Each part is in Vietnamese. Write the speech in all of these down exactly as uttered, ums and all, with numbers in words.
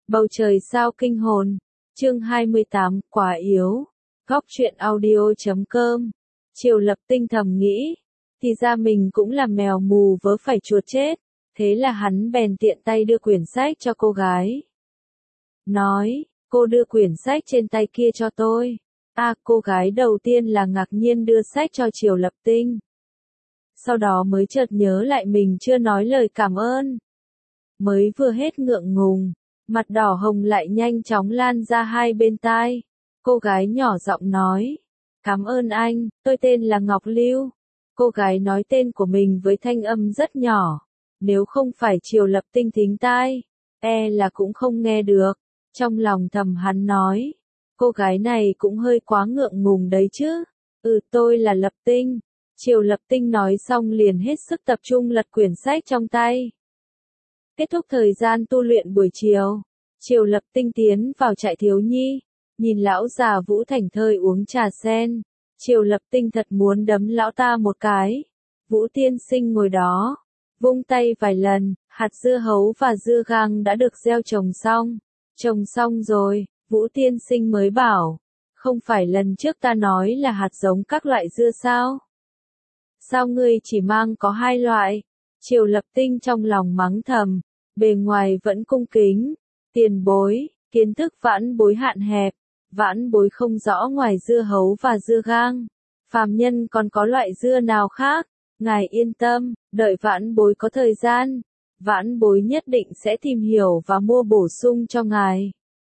Bầu trời sao kinh hồn. Chương hai mươi tám, quá yếu. Góc truyện audio chấm com. Triều Lập Tinh thầm nghĩ, thì ra mình cũng là mèo mù vớ phải chuột chết, thế là hắn bèn tiện tay đưa quyển sách cho cô gái. Nói, cô đưa quyển sách trên tay kia cho tôi. À, cô gái đầu tiên là ngạc nhiên đưa sách cho Triều Lập Tinh. Sau đó mới chợt nhớ lại mình chưa nói lời cảm ơn. Mới vừa hết ngượng ngùng, mặt đỏ hồng lại nhanh chóng lan ra hai bên tai. Cô gái nhỏ giọng nói, cảm ơn anh, tôi tên là Ngọc Lưu. Cô gái nói tên của mình với thanh âm rất nhỏ. Nếu không phải Triều Lập Tinh thính tai, e là cũng không nghe được. Trong lòng thầm hắn nói, cô gái này cũng hơi quá ngượng ngùng đấy chứ. Ừ, tôi là Lập Tinh. Triều Lập Tinh nói xong liền hết sức tập trung lật quyển sách trong tay. Kết thúc thời gian tu luyện buổi chiều, Triều Lập Tinh tiến vào trại thiếu nhi, nhìn lão già Vũ thảnh thơi uống trà sen. Triều Lập Tinh thật muốn đấm lão ta một cái. Vũ tiên sinh ngồi đó, vung tay vài lần, hạt dưa hấu và dưa gang đã được gieo trồng xong. Trồng xong rồi, Vũ tiên sinh mới bảo, không phải lần trước ta nói là hạt giống các loại dưa sao? Sao ngươi chỉ mang có hai loại? Triều Lập Tinh trong lòng mắng thầm, bề ngoài vẫn cung kính. Tiền bối, kiến thức vãn bối hạn hẹp, vãn bối không rõ ngoài dưa hấu và dưa gang. Phàm nhân còn có loại dưa nào khác? Ngài yên tâm, đợi vãn bối có thời gian, vãn bối nhất định sẽ tìm hiểu và mua bổ sung cho ngài.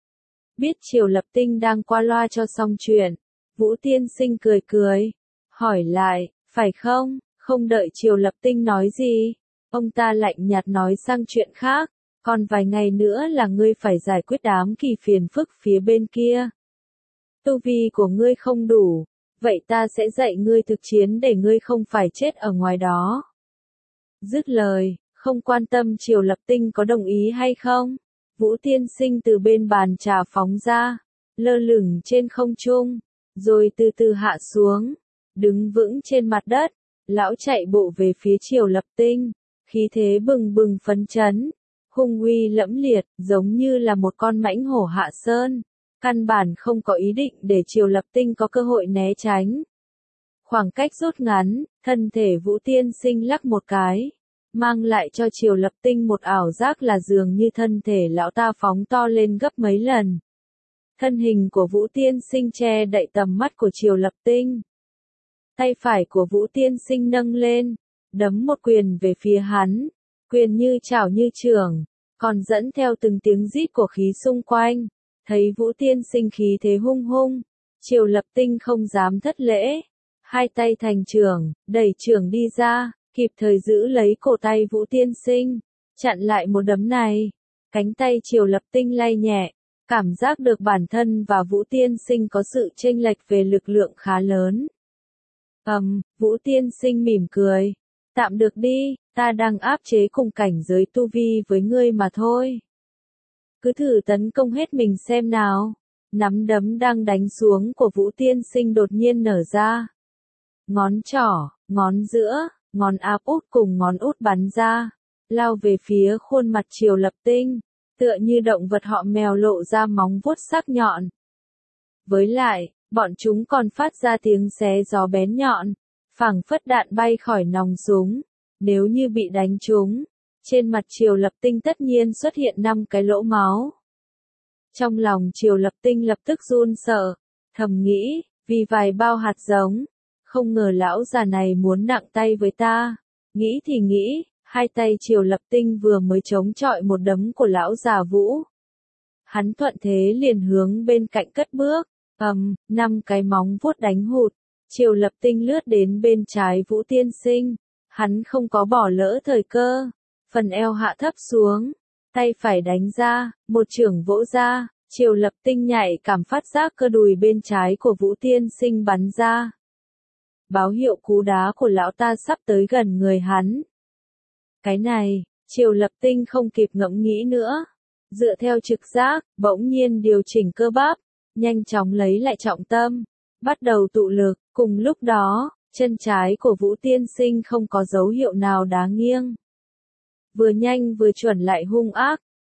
Biết Triều Lập Tinh đang qua loa cho xong chuyện, Vũ tiên sinh cười cười, hỏi lại, phải không? Không đợi Triều Lập Tinh nói gì, ông ta lạnh nhạt nói sang chuyện khác, còn vài ngày nữa là ngươi phải giải quyết đám kỳ phiền phức phía bên kia. Tu vi của ngươi không đủ, vậy ta sẽ dạy ngươi thực chiến để ngươi không phải chết ở ngoài đó. Dứt lời, không quan tâm Triều Lập Tinh có đồng ý hay không, Vũ tiên sinh từ bên bàn trà phóng ra, lơ lửng trên không trung, rồi từ từ hạ xuống, đứng vững trên mặt đất. Lão chạy bộ về phía Triều Lập Tinh, khí thế bừng bừng phấn chấn, hung uy lẫm liệt, giống như là một con mãnh hổ hạ sơn, căn bản không có ý định để Triều Lập Tinh có cơ hội né tránh. Khoảng cách rút ngắn, thân thể Vũ tiên sinh lắc một cái, mang lại cho Triều Lập Tinh một ảo giác là dường như thân thể lão ta phóng to lên gấp mấy lần. Thân hình của Vũ tiên sinh che đậy tầm mắt của Triều Lập Tinh. Tay phải của Vũ tiên sinh nâng lên, đấm một quyền về phía hắn, quyền như chảo như chưởng, còn dẫn theo từng tiếng rít của khí xung quanh. Thấy Vũ tiên sinh khí thế hung hung, Triều Lập Tinh không dám thất lễ, hai tay thành chưởng, đẩy chưởng đi ra, kịp thời giữ lấy cổ tay Vũ tiên sinh, chặn lại một đấm này. Cánh tay Triều Lập Tinh lay nhẹ, cảm giác được bản thân và Vũ tiên sinh có sự chênh lệch về lực lượng khá lớn. Ầm, um, Vũ tiên sinh mỉm cười, tạm được đi, ta đang áp chế cùng cảnh giới tu vi với ngươi mà thôi. Cứ thử tấn công hết mình xem nào. Nắm đấm đang đánh xuống của Vũ tiên sinh đột nhiên nở ra. Ngón trỏ, ngón giữa, ngón áp út cùng ngón út bắn ra, lao về phía khuôn mặt Triều Lập Tinh, tựa như động vật họ mèo lộ ra móng vuốt sắc nhọn. Với lại, bọn chúng còn phát ra tiếng xé gió bén nhọn, phảng phất đạn bay khỏi nòng súng. Nếu như bị đánh trúng, trên mặt Triều Lập Tinh tất nhiên xuất hiện năm cái lỗ máu. Trong lòng Triều Lập Tinh lập tức run sợ, thầm nghĩ, vì vài bao hạt giống, không ngờ lão già này muốn nặng tay với ta. Nghĩ thì nghĩ, hai tay Triều Lập Tinh vừa mới chống chọi một đấm của lão già Vũ. Hắn thuận thế liền hướng bên cạnh cất bước, ầm, năm cái móng vuốt đánh hụt. Triều Lập Tinh lướt đến bên trái Vũ tiên sinh, hắn không có bỏ lỡ thời cơ, phần eo hạ thấp xuống, tay phải đánh ra, một chưởng vỗ ra, Triều Lập Tinh nhạy cảm phát giác cơ đùi bên trái của Vũ tiên sinh bắn ra. Báo hiệu cú đá của lão ta sắp tới gần người hắn. Cái này, Triều Lập Tinh không kịp ngẫm nghĩ nữa, dựa theo trực giác, bỗng nhiên điều chỉnh cơ bắp, nhanh chóng lấy lại trọng tâm, bắt đầu tụ lực. Cùng lúc đó, chân trái của Vũ tiên sinh không có dấu hiệu nào đá nghiêng. Vừa nhanh vừa chuẩn lại hung ác,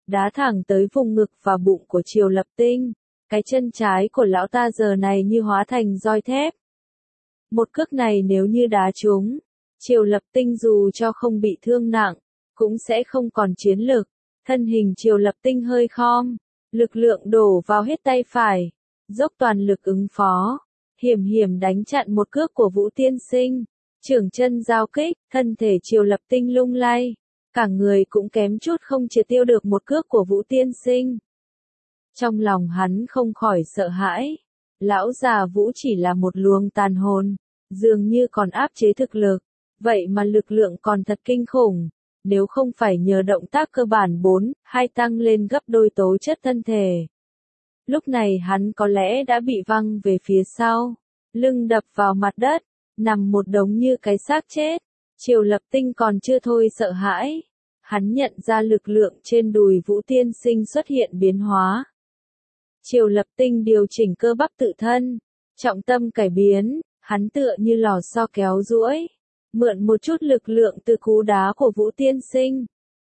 đá thẳng tới vùng ngực và bụng của Triều Lập Tinh. Cái chân trái của lão ta giờ này như hóa thành roi thép. Một cước này nếu như đá trúng, Triều Lập Tinh dù cho không bị thương nặng, cũng sẽ không còn chiến lực. Thân hình Triều Lập Tinh hơi khom, lực lượng đổ vào hết tay phải, dốc toàn lực ứng phó, hiểm hiểm đánh chặn một cước của Vũ Tiên Sinh. Trưởng chân giao kích, thân thể Triều Lập Tinh lung lay, cả người cũng kém chút không triệt tiêu được một cước của Vũ Tiên Sinh. Trong lòng hắn không khỏi sợ hãi, lão già Vũ chỉ là một luồng tàn hồn, dường như còn áp chế thực lực, vậy mà lực lượng còn thật kinh khủng, nếu không phải nhờ động tác cơ bản bốn, hai tăng lên gấp đôi tố chất thân thể. Lúc này hắn có lẽ đã bị văng về phía sau, lưng đập vào mặt đất, nằm một đống như cái xác chết. Triều Lập Tinh còn chưa thôi sợ hãi, hắn nhận ra lực lượng trên đùi Vũ Tiên Sinh xuất hiện biến hóa. Triều Lập Tinh điều chỉnh cơ bắp tự thân, trọng tâm cải biến, hắn tựa như lò xo kéo duỗi, mượn một chút lực lượng từ cú đá của Vũ Tiên Sinh.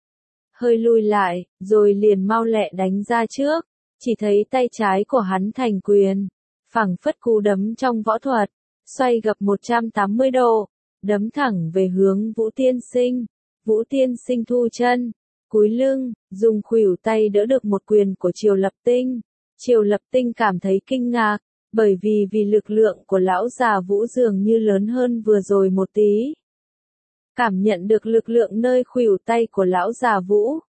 Hơi lùi lại, rồi liền mau lẹ đánh ra trước, chỉ thấy tay trái của hắn thành quyền, phẳng phất cú đấm trong võ thuật, xoay gập một trăm tám mươi độ, đấm thẳng về hướng Vũ Tiên Sinh. Vũ Tiên Sinh thu chân, cúi lưng, dùng khuỷu tay đỡ được một quyền của Triều Lập Tinh. Triều Lập Tinh cảm thấy kinh ngạc, bởi vì vì lực lượng của lão già Vũ dường như lớn hơn vừa rồi một tí. Cảm nhận được lực lượng nơi khuỷu tay của lão già Vũ.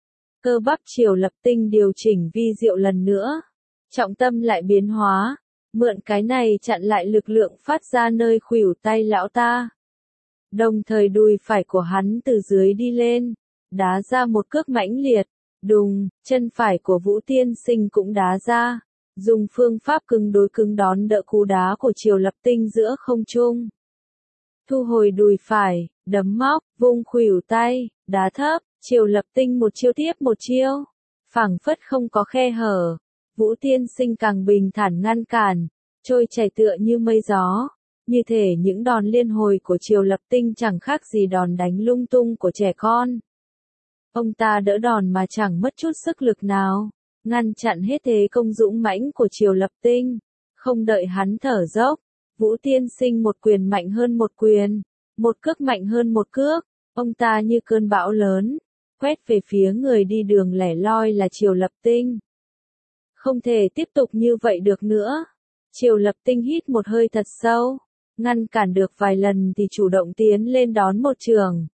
Cơ bắp Triều Lập Tinh điều chỉnh vi diệu lần nữa. Trọng tâm lại biến hóa, mượn cái này chặn lại lực lượng phát ra nơi khuỷu tay lão ta. Đồng thời đùi phải của hắn từ dưới đi lên, đá ra một cước mãnh liệt, đùng, chân phải của Vũ Tiên Sinh cũng đá ra, dùng phương pháp cứng đối cứng đón đỡ cú đá của Triều Lập Tinh giữa không trung. Thu hồi đùi phải, đấm móc, vung khuỷu tay, đá thấp, Triều Lập Tinh một chiêu tiếp một chiêu, phảng phất không có khe hở. Vũ Tiên Sinh càng bình thản ngăn cản, trôi chảy tựa như mây gió. Như thể những đòn liên hồi của Triều Lập Tinh chẳng khác gì đòn đánh lung tung của trẻ con. Ông ta đỡ đòn mà chẳng mất chút sức lực nào, ngăn chặn hết thế công dũng mãnh của Triều Lập Tinh. Không đợi hắn thở dốc, Vũ Tiên Sinh một quyền mạnh hơn một quyền, một cước mạnh hơn một cước, ông ta như cơn bão lớn, quét về phía người đi đường lẻ loi là Triều Lập Tinh. Không thể tiếp tục như vậy được nữa. Triều Lập Tinh hít một hơi thật sâu, ngăn cản được vài lần thì chủ động tiến lên đón một trường.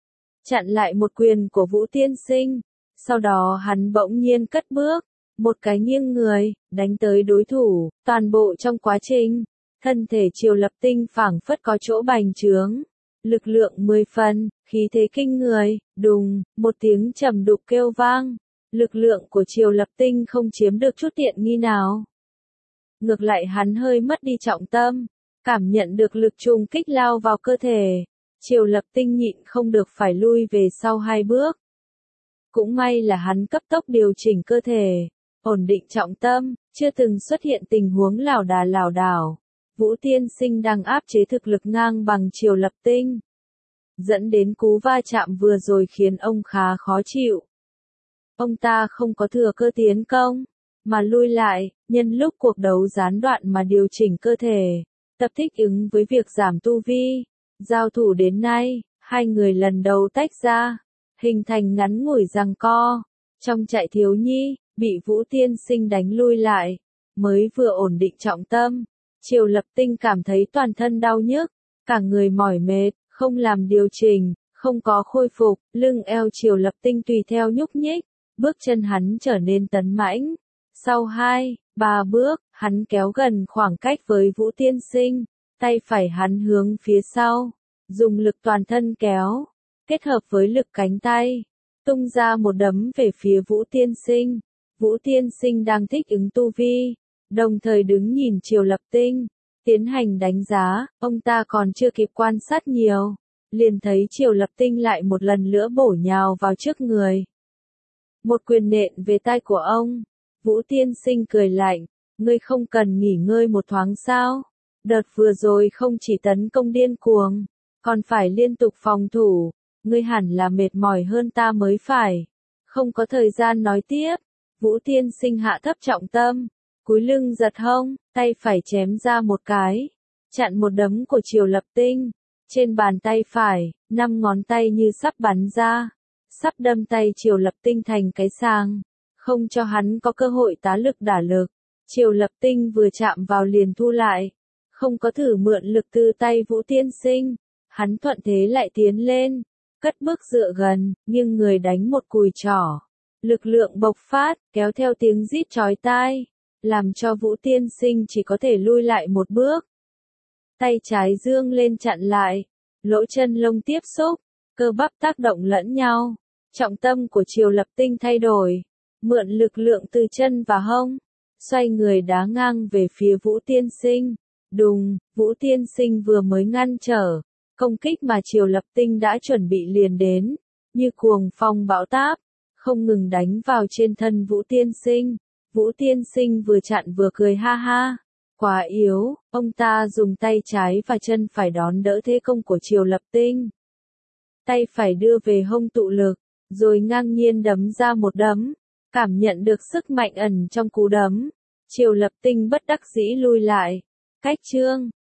Chặn lại một quyền của Vũ Tiên Sinh, sau đó hắn bỗng nhiên cất bước, một cái nghiêng người, đánh tới đối thủ. Toàn bộ trong quá trình, thân thể Triều Lập Tinh phảng phất có chỗ bành trướng, lực lượng mười phần, khí thế kinh người, đùng, một tiếng trầm đục kêu vang. Lực lượng của Triều Lập Tinh không chiếm được chút tiện nghi nào. Ngược lại hắn hơi mất đi trọng tâm, cảm nhận được lực trùng kích lao vào cơ thể. Triều Lập Tinh nhịn không được phải lui về sau hai bước. Cũng may là hắn cấp tốc điều chỉnh cơ thể, ổn định trọng tâm, chưa từng xuất hiện tình huống lảo đà lảo đảo. Vũ Tiên Sinh đang áp chế thực lực ngang bằng Triều Lập Tinh, dẫn đến cú va chạm vừa rồi khiến ông khá khó chịu. Ông ta không có thừa cơ tiến công, mà lui lại, nhân lúc cuộc đấu gián đoạn mà điều chỉnh cơ thể, tập thích ứng với việc giảm tu vi. Giao thủ đến nay, hai người lần đầu tách ra, hình thành ngắn ngủi giằng co. Trong trại thiếu nhi, bị Vũ Tiên Sinh đánh lui lại, mới vừa ổn định trọng tâm. Triều Lập Tinh cảm thấy toàn thân đau nhức, cả người mỏi mệt, không làm điều chỉnh, không có khôi phục, lưng eo Triều Lập Tinh tùy theo nhúc nhích, bước chân hắn trở nên tấn mãnh. Sau hai, ba bước, hắn kéo gần khoảng cách với Vũ Tiên Sinh, tay phải hắn hướng phía sau, dùng lực toàn thân kéo, kết hợp với lực cánh tay, tung ra một đấm về phía Vũ Tiên Sinh. Vũ Tiên Sinh đang thích ứng tu vi, đồng thời đứng nhìn Triều Lập Tinh, tiến hành đánh giá. Ông ta còn chưa kịp quan sát nhiều, liền thấy Triều Lập Tinh lại một lần nữa bổ nhào vào trước người. Một quyền nện về tai của ông. Vũ Tiên Sinh cười lạnh, ngươi không cần nghỉ ngơi một thoáng sao? Đợt vừa rồi không chỉ tấn công điên cuồng, còn phải liên tục phòng thủ, ngươi hẳn là mệt mỏi hơn ta mới phải. Không có thời gian nói tiếp, Vũ Tiên Sinh hạ thấp trọng tâm, cúi lưng giật hông, tay phải chém ra một cái, chặn một đấm của Triều Lập Tinh. Trên bàn tay phải, năm ngón tay như sắp bắn ra, sắp đâm tay Triều Lập Tinh thành cái sàng, không cho hắn có cơ hội tá lực đả lực. Triều Lập Tinh vừa chạm vào liền thu lại, không có thử mượn lực từ tay Vũ Tiên Sinh, hắn thuận thế lại tiến lên, cất bước dựa gần, nhưng người đánh một cùi trỏ. Lực lượng bộc phát, kéo theo tiếng rít chói tai, làm cho Vũ Tiên Sinh chỉ có thể lui lại một bước. Tay trái dương lên chặn lại, lỗ chân lông tiếp xúc, cơ bắp tác động lẫn nhau. Trọng tâm của Triều Lập Tinh thay đổi, mượn lực lượng từ chân và hông, xoay người đá ngang về phía Vũ Tiên Sinh. Đùng, Vũ Tiên Sinh vừa mới ngăn trở, công kích mà Triều Lập Tinh đã chuẩn bị liền đến, như cuồng phong bão táp, không ngừng đánh vào trên thân Vũ Tiên Sinh. Vũ Tiên Sinh vừa chặn vừa cười ha ha. Quá yếu, ông ta dùng tay trái và chân phải đón đỡ thế công của Triều Lập Tinh. Tay phải đưa về hông tụ lực, rồi ngang nhiên đấm ra một đấm, cảm nhận được sức mạnh ẩn trong cú đấm. Triều Lập Tinh bất đắc dĩ lui lại. Cách chương